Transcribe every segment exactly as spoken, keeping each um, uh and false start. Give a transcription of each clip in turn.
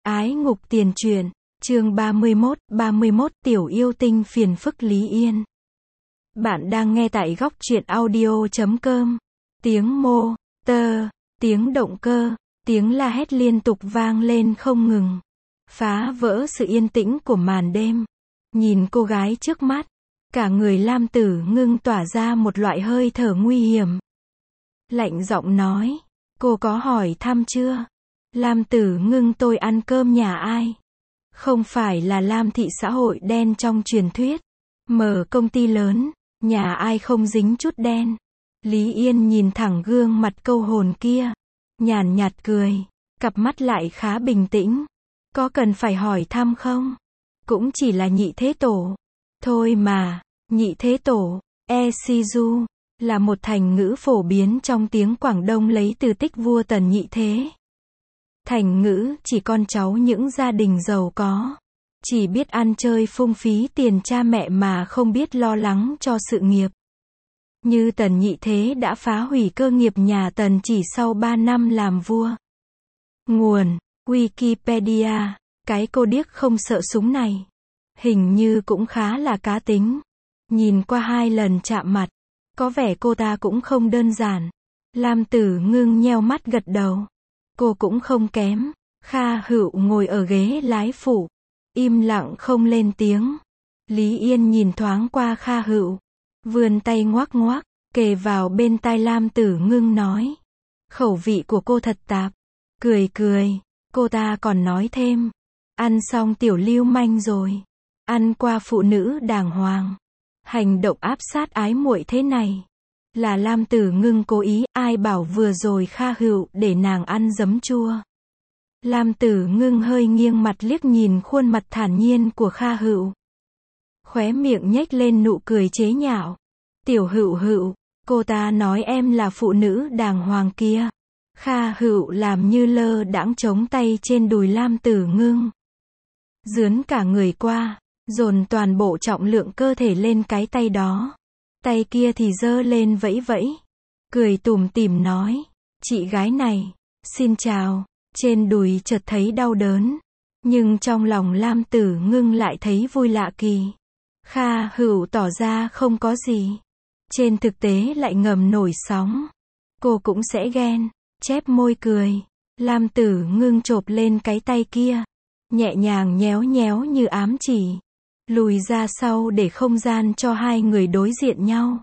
Ái ngục tiền truyện, chương ba mươi mốt, ba mươi mốt Tiểu yêu tinh phiền phức Lý Yên. Bạn đang nghe tại góc truyện audio chấm com. Tiếng mô, tơ, tiếng động cơ, tiếng la hét liên tục vang lên không ngừng. Phá vỡ sự yên tĩnh của màn đêm. Nhìn cô gái trước mắt, cả người Lam Tử Ngưng tỏa ra một loại hơi thở nguy hiểm. Lạnh giọng nói, cô có hỏi thăm chưa? Lam Tử Ngưng, tôi ăn cơm nhà ai? Không phải là Lam thị xã hội đen trong truyền thuyết. Mở công ty lớn, nhà ai không dính chút đen. Lý Yên nhìn thẳng gương mặt câu hồn kia, nhàn nhạt cười, cặp mắt lại khá bình tĩnh. Có cần phải hỏi thăm không? Cũng chỉ là nhị thế tổ thôi mà. Nhị thế tổ, e si du, là một thành ngữ phổ biến trong tiếng Quảng Đông lấy từ tích vua Tần Nhị Thế. Thành ngữ chỉ con cháu những gia đình giàu có, chỉ biết ăn chơi phung phí tiền cha mẹ mà không biết lo lắng cho sự nghiệp. Như Tần Nhị Thế đã phá hủy cơ nghiệp nhà Tần chỉ sau ba năm làm vua. Nguồn Wikipedia. Cái cô điếc không sợ súng này hình như cũng khá là cá tính. Nhìn qua hai lần chạm mặt, có vẻ cô ta cũng không đơn giản. Lam Tử Ngưng nheo mắt gật đầu. Cô cũng không kém. Kha Hựu ngồi ở ghế lái phụ, im lặng không lên tiếng. Lý Yên nhìn thoáng qua Kha Hựu, vươn tay ngoắc ngoắc, kề vào bên tai Lam Tử Ngưng nói. Khẩu vị của cô thật tạp. Cười cười, cô ta còn nói thêm. Ăn xong tiểu lưu manh rồi. Ăn qua phụ nữ đàng hoàng. Hành động áp sát ái muội thế này là Lam Tử Ngưng cố ý, ai bảo vừa rồi Kha Hựu để nàng ăn giấm chua. Lam Tử Ngưng hơi nghiêng mặt liếc nhìn khuôn mặt thản nhiên của Kha Hựu. Khóe miệng nhếch lên nụ cười chế nhạo. Tiểu Hựu Hựu, cô ta nói em là phụ nữ đàng hoàng kia. Kha Hựu làm như lơ đãng chống tay trên đùi Lam Tử Ngưng, dướn cả người qua, dồn toàn bộ trọng lượng cơ thể lên cái tay đó. Tay kia thì giơ lên vẫy vẫy, cười tủm tỉm nói, chị gái này, xin chào. Trên đùi chợt thấy đau đớn, nhưng trong lòng Lam Tử Ngưng lại thấy vui lạ kỳ. Kha Hựu tỏ ra không có gì, trên thực tế lại ngầm nổi sóng. Cô cũng sẽ ghen, chép môi cười. Lam Tử Ngưng chộp lên cái tay kia, nhẹ nhàng nhéo nhéo như ám chỉ, lùi ra sau để không gian cho hai người đối diện nhau.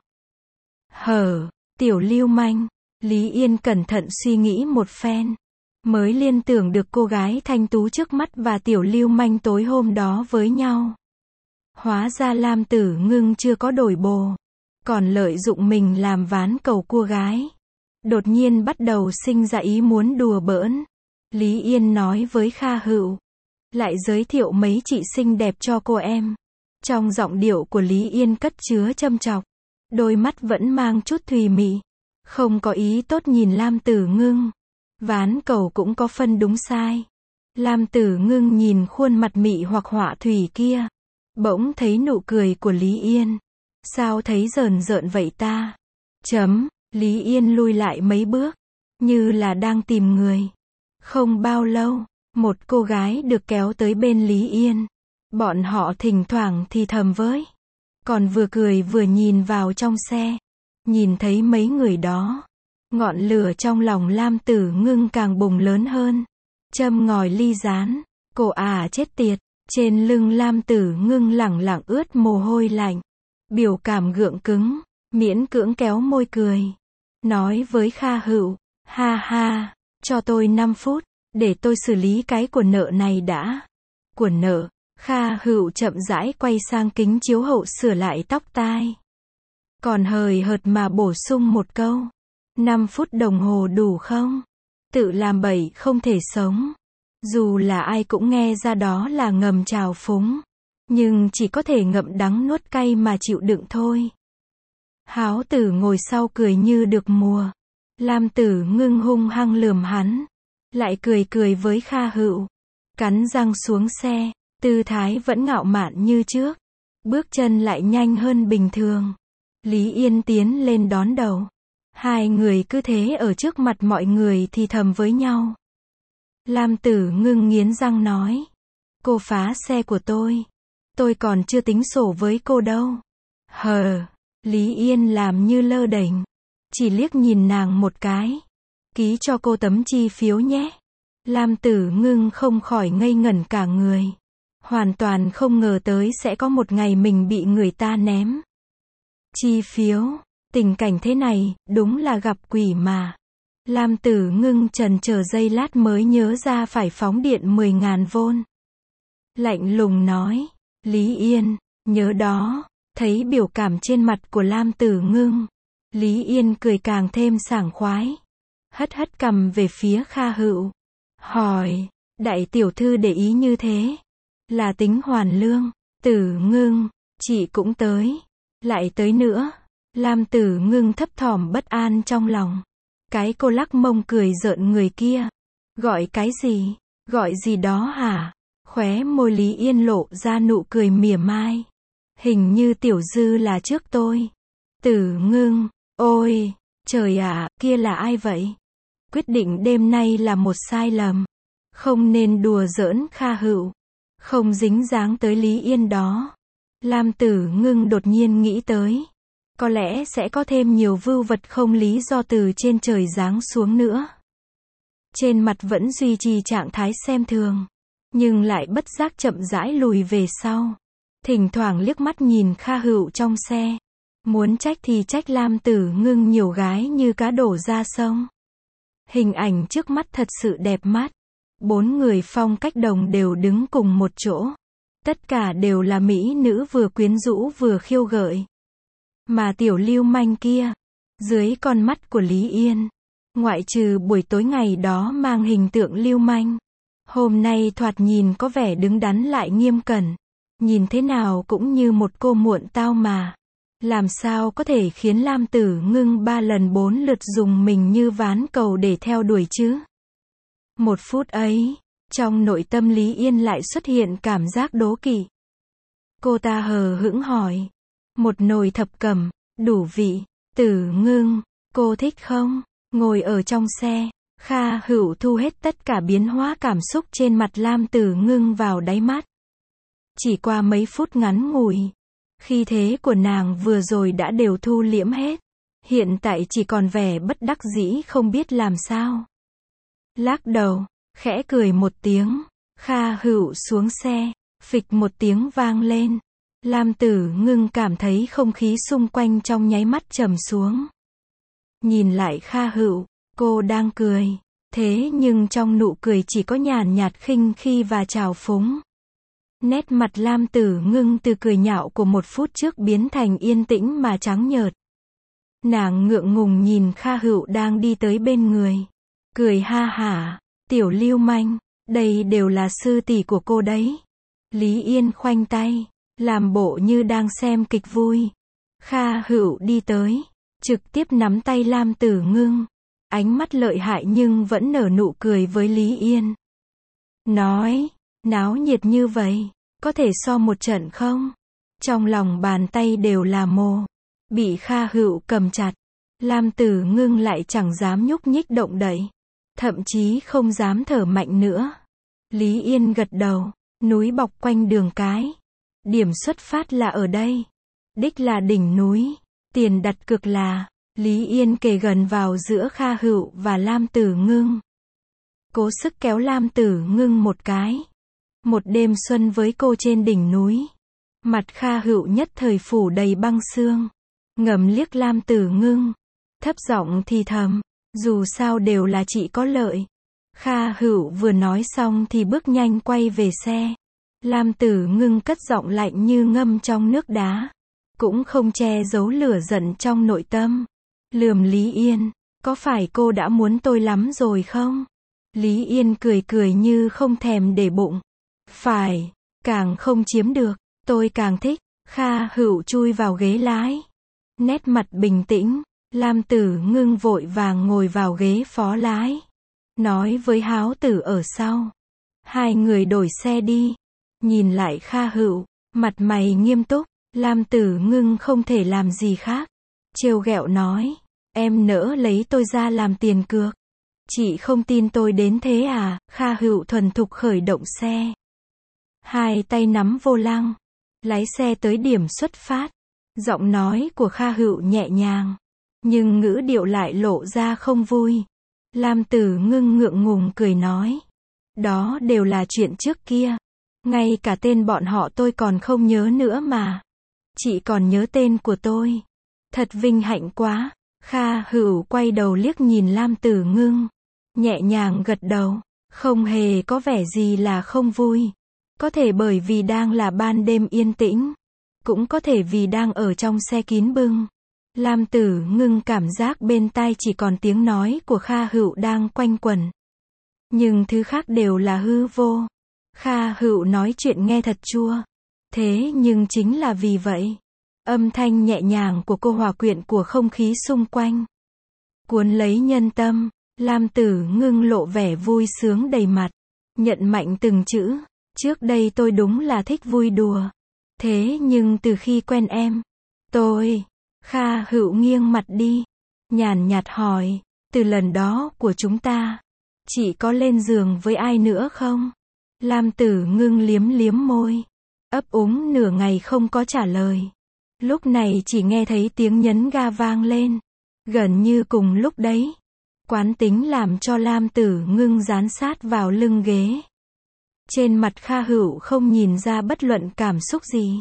Hở, tiểu lưu manh. Lý Yên cẩn thận suy nghĩ một phen, mới liên tưởng được cô gái thanh tú trước mắt và tiểu lưu manh tối hôm đó với nhau. Hóa ra Lam Tử Ngưng chưa có đổi bồ, còn lợi dụng mình làm ván cầu cua gái. Đột nhiên bắt đầu sinh ra ý muốn đùa bỡn. Lý Yên nói với Kha Hựu, lại giới thiệu mấy chị xinh đẹp cho cô em. Trong giọng điệu của Lý Yên cất chứa châm chọc, đôi mắt vẫn mang chút thùy mị, không có ý tốt nhìn Lam Tử Ngưng. Ván cầu cũng có phân đúng sai. Lam Tử Ngưng nhìn khuôn mặt mị hoặc họa thủy kia, bỗng thấy nụ cười của Lý Yên. Sao thấy rờn rợn vậy ta? Chấm. Lý Yên lui lại mấy bước, như là đang tìm người. Không bao lâu, một cô gái được kéo tới bên Lý Yên. Bọn họ thỉnh thoảng thì thầm với, còn vừa cười vừa nhìn vào trong xe. Nhìn thấy mấy người đó, ngọn lửa trong lòng Lam Tử Ngưng càng bùng lớn hơn. Châm ngòi ly rán, cô à chết tiệt. Trên lưng Lam Tử Ngưng lẳng lặng ướt mồ hôi lạnh, biểu cảm gượng cứng, miễn cưỡng kéo môi cười, nói với Kha Hựu, ha ha, cho tôi năm phút, để tôi xử lý cái của nợ này đã. Của nợ. Kha Hựu chậm rãi quay sang kính chiếu hậu sửa lại tóc tai, còn hời hợt mà bổ sung một câu, năm phút đồng hồ đủ không? Tự làm bậy không thể sống. Dù là ai cũng nghe ra đó là ngầm trào phúng, nhưng chỉ có thể ngậm đắng nuốt cay mà chịu đựng thôi. Háo Tử ngồi sau cười như được mùa. Lam Tử Ngưng hung hăng lườm hắn, lại cười cười với Kha Hựu, cắn răng xuống xe, tư thái vẫn ngạo mạn như trước, bước chân lại nhanh hơn bình thường. Lý Yên tiến lên đón đầu, hai người cứ thế ở trước mặt mọi người thì thầm với nhau. Lam Tử Ngưng nghiến răng nói. Cô phá xe của tôi. Tôi còn chưa tính sổ với cô đâu. Hờ, Lý Yên làm như lơ đễnh. Chỉ liếc nhìn nàng một cái. Ký cho cô tấm chi phiếu nhé. Lam Tử Ngưng không khỏi ngây ngẩn cả người. Hoàn toàn không ngờ tới sẽ có một ngày mình bị người ta ném chi phiếu. Tình cảnh thế này, đúng là gặp quỷ mà. Lam Tử Ngưng trần chờ giây lát mới nhớ ra phải phóng điện mười nghìn vôn. Lạnh lùng nói. Lý Yên, nhớ đó. Thấy biểu cảm trên mặt của Lam Tử Ngưng, Lý Yên cười càng thêm sảng khoái. Hất hất cằm về phía Kha Hựu. Hỏi, đại tiểu thư để ý như thế, là tính hoàn lương. Tử Ngưng, chị cũng tới. Lại tới nữa. Lam Tử Ngưng thấp thỏm bất an trong lòng. Cái cô lắc mông cười rợn người kia. Gọi cái gì? Gọi gì đó hả? Khóe môi Lý Yên lộ ra nụ cười mỉa mai. Hình như tiểu dư là trước tôi. Tử Ngưng, ôi, trời ạ, kia là ai vậy? Quyết định đêm nay là một sai lầm. Không nên đùa giỡn Kha Hựu. Không dính dáng tới Lý Yên đó. Lam Tử Ngưng đột nhiên nghĩ tới. Có lẽ sẽ có thêm nhiều vưu vật không lý do từ trên trời giáng xuống nữa. Trên mặt vẫn duy trì trạng thái xem thường. Nhưng lại bất giác chậm rãi lùi về sau. Thỉnh thoảng liếc mắt nhìn Kha Hựu trong xe. Muốn trách thì trách Lam Tử Ngưng nhiều gái như cá đổ ra sông. Hình ảnh trước mắt thật sự đẹp mắt. Bốn người phong cách đồng đều đứng cùng một chỗ. Tất cả đều là mỹ nữ vừa quyến rũ vừa khiêu gợi. Mà tiểu lưu manh kia, dưới con mắt của Lý Yên, ngoại trừ buổi tối ngày đó mang hình tượng lưu manh, hôm nay thoạt nhìn có vẻ đứng đắn lại nghiêm cẩn. Nhìn thế nào cũng như một cô muộn tao mà. Làm sao có thể khiến Lam Tử Ngưng ba lần bốn lượt dùng mình như ván cầu để theo đuổi chứ? Một phút ấy, trong nội tâm Lý Yên lại xuất hiện cảm giác đố kỵ. Cô ta hờ hững hỏi. Một nồi thập cẩm, đủ vị. Tử Ngưng, cô thích không? Ngồi ở trong xe, Kha Hựu thu hết tất cả biến hóa cảm xúc trên mặt Lam Tử Ngưng vào đáy mắt. Chỉ qua mấy phút ngắn ngủi, khí thế của nàng vừa rồi đã đều thu liễm hết. Hiện tại chỉ còn vẻ bất đắc dĩ không biết làm sao. Lắc đầu, khẽ cười một tiếng, Kha Hựu xuống xe, phịch một tiếng vang lên. Lam Tử Ngưng cảm thấy không khí xung quanh trong nháy mắt trầm xuống. Nhìn lại Kha Hựu, cô đang cười, thế nhưng trong nụ cười chỉ có nhàn nhạt khinh khi và trào phúng. Nét mặt Lam Tử Ngưng từ cười nhạo của một phút trước biến thành yên tĩnh mà trắng nhợt. Nàng ngượng ngùng nhìn Kha Hựu đang đi tới bên người. Cười ha hả, tiểu lưu manh, đây đều là sư tỷ của cô đấy. Lý Yên khoanh tay, làm bộ như đang xem kịch vui. Kha Hựu đi tới, trực tiếp nắm tay Lam Tử Ngưng. Ánh mắt lợi hại nhưng vẫn nở nụ cười với Lý Yên. Nói, náo nhiệt như vậy, có thể so một trận không? Trong lòng bàn tay đều là mồ. Bị Kha Hựu cầm chặt, Lam Tử Ngưng lại chẳng dám nhúc nhích động đậy. Thậm chí không dám thở mạnh nữa. Lý Yên gật đầu, núi bọc quanh đường cái. Điểm xuất phát là ở đây. Đích là đỉnh núi. Tiền đặt cược là, Lý Yên kề gần vào giữa Kha Hựu và Lam Tử Ngưng. Cố sức kéo Lam Tử Ngưng một cái. Một đêm xuân với cô trên đỉnh núi. Mặt Kha Hựu nhất thời phủ đầy băng sương. Ngầm liếc Lam Tử Ngưng. Thấp giọng thì thầm, dù sao đều là chị có lợi. Kha Hựu vừa nói xong thì bước nhanh quay về xe. Lam Tử Ngưng cất giọng lạnh như ngâm trong nước đá. Cũng không che giấu lửa giận trong nội tâm. Lườm Lý Yên, có phải cô đã muốn tôi lắm rồi không? Lý Yên cười cười như không thèm để bụng. Phải, càng không chiếm được, tôi càng thích. Kha Hựu chui vào ghế lái. Nét mặt bình tĩnh, Lam Tử Ngưng vội vàng ngồi vào ghế phó lái. Nói với Háo Tử ở sau. Hai người đổi xe đi. Nhìn lại Kha Hựu, mặt mày nghiêm túc. Lam Tử Ngưng không thể làm gì khác. Trêu ghẹo nói, em nỡ lấy tôi ra làm tiền cược. Chị không tin tôi đến thế à? Kha Hữu thuần thục khởi động xe. Hai tay nắm vô lăng. Lái xe tới điểm xuất phát. Giọng nói của Kha Hữu nhẹ nhàng. Nhưng ngữ điệu lại lộ ra không vui. Lam Tử Ngưng ngượng ngùng cười nói. Đó đều là chuyện trước kia. Ngay cả tên bọn họ tôi còn không nhớ nữa mà. Chị còn nhớ tên của tôi. Thật vinh hạnh quá. Kha Hữu quay đầu liếc nhìn Lam Tử Ngưng. Nhẹ nhàng gật đầu. Không hề có vẻ gì là không vui. Có thể bởi vì đang là ban đêm yên tĩnh. Cũng có thể vì đang ở trong xe kín bưng. Lam Tử Ngưng cảm giác bên tai chỉ còn tiếng nói của Kha Hữu đang quanh quẩn. Nhưng thứ khác đều là hư vô. Kha Hữu nói chuyện nghe thật chua. Thế nhưng chính là vì vậy. Âm thanh nhẹ nhàng của cô hòa quyện của không khí xung quanh. Cuốn lấy nhân tâm. Lam Tử Ngưng lộ vẻ vui sướng đầy mặt. Nhận mạnh từng chữ. Trước đây tôi đúng là thích vui đùa. Thế nhưng từ khi quen em. Tôi. Kha Hữu nghiêng mặt đi. Nhàn nhạt hỏi. Từ lần đó của chúng ta. Chị có lên giường với ai nữa không? Lam Tử Ngưng liếm liếm môi. Ấp úng nửa ngày không có trả lời. Lúc này chỉ nghe thấy tiếng nhấn ga vang lên. Gần như cùng lúc đấy. Quán tính làm cho Lam Tử Ngưng dán sát vào lưng ghế. Trên mặt Kha Hữu không nhìn ra bất luận cảm xúc gì.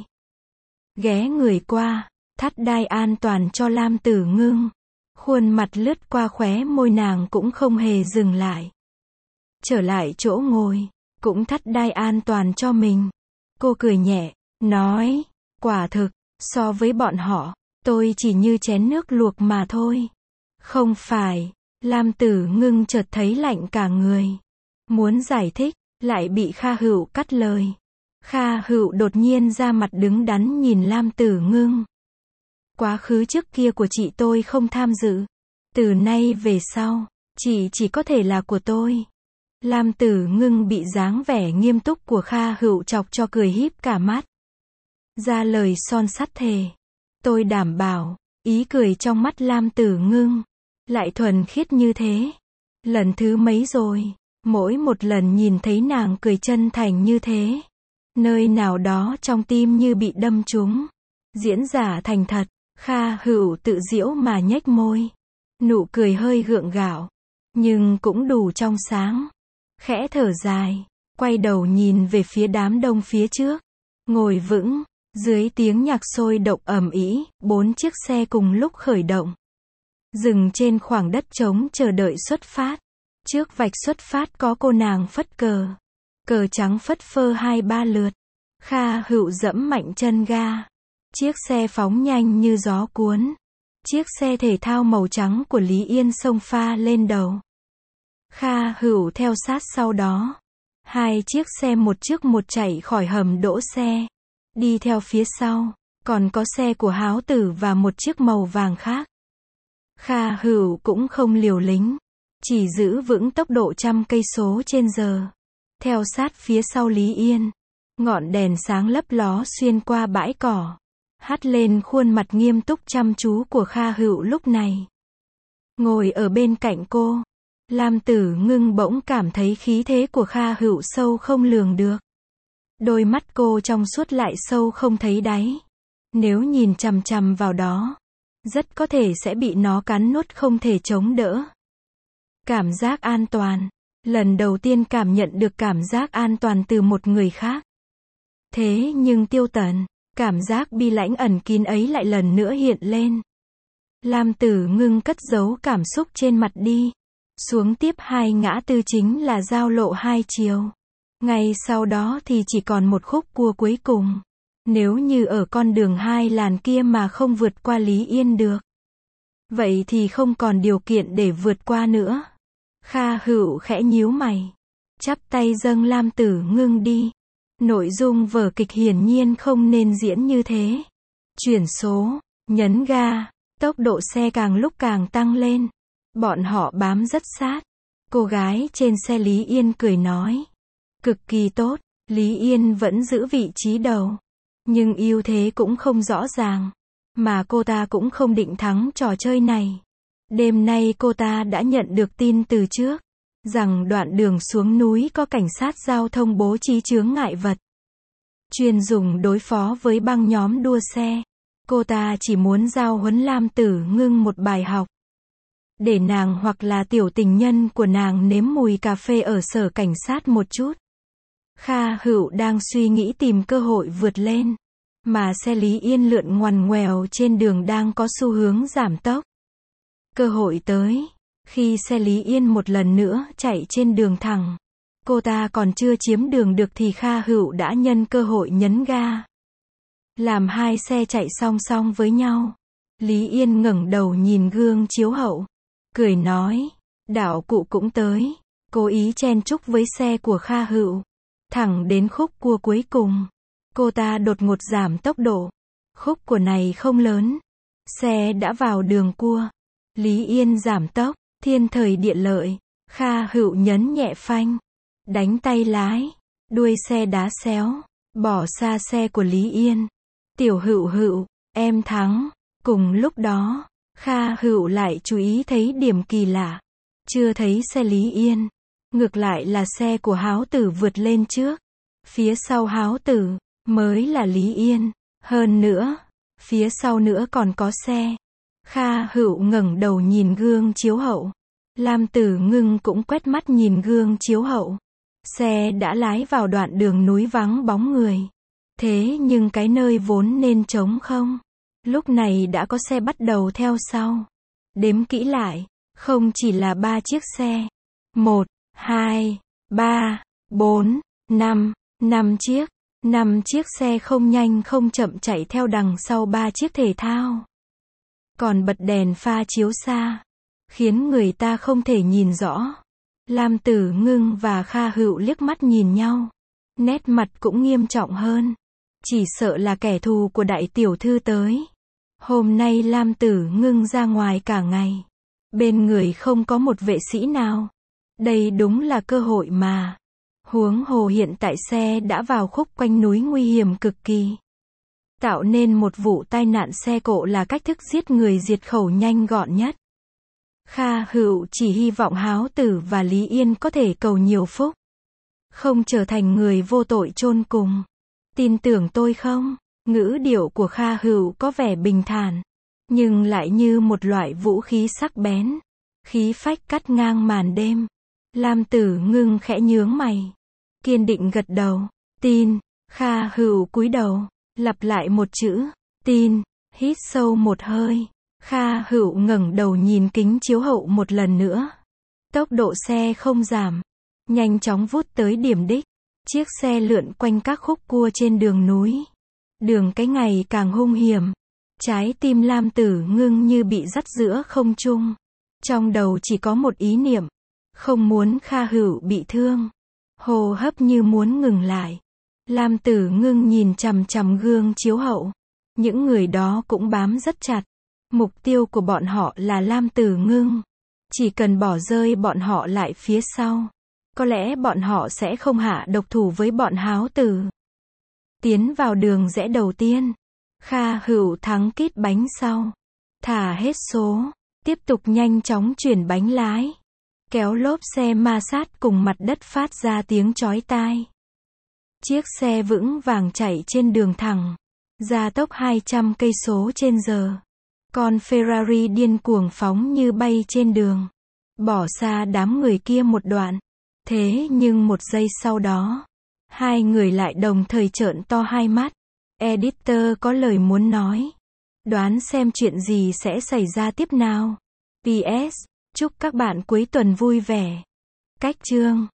Ghé người qua, thắt đai an toàn cho Lam Tử Ngưng. Khuôn mặt lướt qua khóe môi nàng cũng không hề dừng lại. Trở lại chỗ ngồi, cũng thắt đai an toàn cho mình. Cô cười nhẹ, nói, quả thực, so với bọn họ, tôi chỉ như chén nước luộc mà thôi. Không phải, Lam Tử Ngưng chợt thấy lạnh cả người. Muốn giải thích, lại bị Kha Hữu cắt lời. Kha Hữu đột nhiên ra mặt đứng đắn nhìn Lam Tử Ngưng. Quá khứ trước kia của chị tôi không tham dự. Từ nay về sau, chị chỉ có thể là của tôi. Lam Tử Ngưng bị dáng vẻ nghiêm túc của Kha Hữu chọc cho cười híp cả mắt. Ra lời son sắt thề. Tôi đảm bảo, ý cười trong mắt Lam Tử Ngưng. Lại thuần khiết như thế. Lần thứ mấy rồi. Mỗi một lần nhìn thấy nàng cười chân thành như thế. Nơi nào đó trong tim như bị đâm trúng. Diễn giả thành thật. Kha Hữu tự giễu mà nhếch môi. Nụ cười hơi gượng gạo. Nhưng cũng đủ trong sáng. Khẽ thở dài. Quay đầu nhìn về phía đám đông phía trước. Ngồi vững. Dưới tiếng nhạc sôi động ầm ĩ, bốn chiếc xe cùng lúc khởi động. Dừng trên khoảng đất trống chờ đợi xuất phát. Trước vạch xuất phát có cô nàng phất cờ. Cờ trắng phất phơ hai ba lượt. Kha Hữu dẫm mạnh chân ga. Chiếc xe phóng nhanh như gió cuốn. Chiếc xe thể thao màu trắng của Lý Yên xông pha lên đầu. Kha Hữu theo sát sau đó. Hai chiếc xe một trước một chạy khỏi hầm đỗ xe. Đi theo phía sau, còn có xe của Háo Tử và một chiếc màu vàng khác. Kha Hữu cũng không liều lĩnh. Chỉ giữ vững tốc độ trăm cây số trên giờ. Theo sát phía sau Lý Yên. Ngọn đèn sáng lấp ló xuyên qua bãi cỏ. Hắt lên khuôn mặt nghiêm túc chăm chú của Kha Hữu lúc này. Ngồi ở bên cạnh cô. Lam Tử Ngưng bỗng cảm thấy khí thế của Kha Hữu sâu không lường được. Đôi mắt cô trong suốt lại sâu không thấy đáy. Nếu nhìn chằm chằm vào đó. Rất có thể sẽ bị nó cắn nuốt không thể chống đỡ. Cảm giác an toàn. Lần đầu tiên cảm nhận được cảm giác an toàn từ một người khác. Thế nhưng Tiêu Tần, cảm giác bi lãnh ẩn kín ấy lại lần nữa hiện lên. Lam Tử Ngưng cất giấu cảm xúc trên mặt đi. Xuống tiếp hai ngã tư chính là giao lộ hai chiều. Ngay sau đó thì chỉ còn một khúc cua cuối cùng. Nếu như ở con đường hai làn kia mà không vượt qua Lý Yên được. Vậy thì không còn điều kiện để vượt qua nữa. Kha Hữu khẽ nhíu mày. Chắp tay dâng Lam Tử Ngưng đi. Nội dung vở kịch hiển nhiên không nên diễn như thế. Chuyển số, nhấn ga, tốc độ xe càng lúc càng tăng lên. Bọn họ bám rất sát. Cô gái trên xe Lý Yên cười nói. Cực kỳ tốt, Lý Yên vẫn giữ vị trí đầu. Nhưng ưu thế cũng không rõ ràng. Mà cô ta cũng không định thắng trò chơi này. Đêm nay cô ta đã nhận được tin từ trước, rằng đoạn đường xuống núi có cảnh sát giao thông bố trí chướng ngại vật, chuyên dùng đối phó với băng nhóm đua xe. Cô ta chỉ muốn giao huấn Lam Tử Ngưng một bài học, để nàng hoặc là tiểu tình nhân của nàng nếm mùi cà phê ở sở cảnh sát một chút. Kha Hữu đang suy nghĩ tìm cơ hội vượt lên, mà xe Lý Yên lượn ngoằn ngoèo trên đường đang có xu hướng giảm tốc. Cơ hội tới, khi xe Lý Yên một lần nữa chạy trên đường thẳng, cô ta còn chưa chiếm đường được thì Kha Hữu đã nhân cơ hội nhấn ga, làm hai xe chạy song song với nhau. Lý Yên ngẩng đầu nhìn gương chiếu hậu, cười nói, đạo cụ cũng tới, cố ý chen chúc với xe của Kha Hữu. Thẳng đến khúc cua cuối cùng, cô ta đột ngột giảm tốc độ. Khúc cua này không lớn, xe đã vào đường cua. Lý Yên giảm tốc, thiên thời địa lợi, Kha Hữu nhấn nhẹ phanh, đánh tay lái, đuôi xe đá xéo, bỏ xa xe của Lý Yên. Tiểu Hữu Hữu, em thắng. Cùng lúc đó, Kha Hữu lại chú ý thấy điểm kỳ lạ. Chưa thấy xe Lý Yên, ngược lại là xe của Háo Tử vượt lên trước. Phía sau Háo Tử, mới là Lý Yên. Hơn nữa, phía sau nữa còn có xe. Kha Hữu ngẩng đầu nhìn gương chiếu hậu. Lam Tử Ngưng cũng quét mắt nhìn gương chiếu hậu. Xe đã lái vào đoạn đường núi vắng bóng người. Thế nhưng cái nơi vốn nên trống không, lúc này đã có xe bắt đầu theo sau. Đếm kỹ lại, không chỉ là ba chiếc xe. Một, hai, ba, bốn, năm, năm chiếc. Năm chiếc xe không nhanh không chậm chạy theo đằng sau ba chiếc thể thao. Còn bật đèn pha chiếu xa, khiến người ta không thể nhìn rõ. Lam Tử Ngưng và Kha Hữu liếc mắt nhìn nhau. Nét mặt cũng nghiêm trọng hơn. Chỉ sợ là kẻ thù của đại tiểu thư tới. Hôm nay Lam Tử Ngưng ra ngoài cả ngày. Bên người không có một vệ sĩ nào. Đây đúng là cơ hội mà. Huống hồ hiện tại xe đã vào khúc quanh núi nguy hiểm cực kỳ. Tạo nên một vụ tai nạn xe cộ là cách thức giết người diệt khẩu nhanh gọn nhất. Kha Hữu chỉ hy vọng Háo Tử và Lý Yên có thể cầu nhiều phúc, không trở thành người vô tội chôn cùng. Tin tưởng tôi không? Ngữ điệu của Kha Hữu có vẻ bình thản, nhưng lại như một loại vũ khí sắc bén, khí phách cắt ngang màn đêm. Lam Tử Ngưng khẽ nhướng mày, kiên định gật đầu. Tin. Kha Hữu cúi đầu, lặp lại một chữ, tin. Hít sâu một hơi, Kha Hữu ngẩng đầu nhìn kính chiếu hậu một lần nữa. Tốc độ xe không giảm, nhanh chóng vút tới điểm đích. Chiếc xe lượn quanh các khúc cua trên đường núi. Đường cái ngày càng hung hiểm. Trái tim Lam Tử Ngưng như bị dắt giữa không trung. Trong đầu chỉ có một ý niệm, không muốn Kha Hữu bị thương. Hô hấp như muốn ngừng lại. Lam Tử Ngưng nhìn chằm chằm gương chiếu hậu. Những người đó cũng bám rất chặt. Mục tiêu của bọn họ là Lam Tử Ngưng. Chỉ cần bỏ rơi bọn họ lại phía sau, có lẽ bọn họ sẽ không hạ độc thủ với bọn Háo Tử. Tiến vào đường rẽ đầu tiên, Kha Hữu thắng kít bánh sau. Thả hết số, tiếp tục nhanh chóng chuyển bánh lái. Kéo lốp xe ma sát cùng mặt đất phát ra tiếng chói tai. Chiếc xe vững vàng chạy trên đường thẳng, gia tốc hai trăm cây số trên giờ. Con Ferrari điên cuồng phóng như bay trên đường, bỏ xa đám người kia một đoạn. Thế nhưng một giây sau đó, hai người lại đồng thời trợn to hai mắt. Editor có lời muốn nói. Đoán xem chuyện gì sẽ xảy ra tiếp nào. pê ét. Chúc các bạn cuối tuần vui vẻ. Cách chương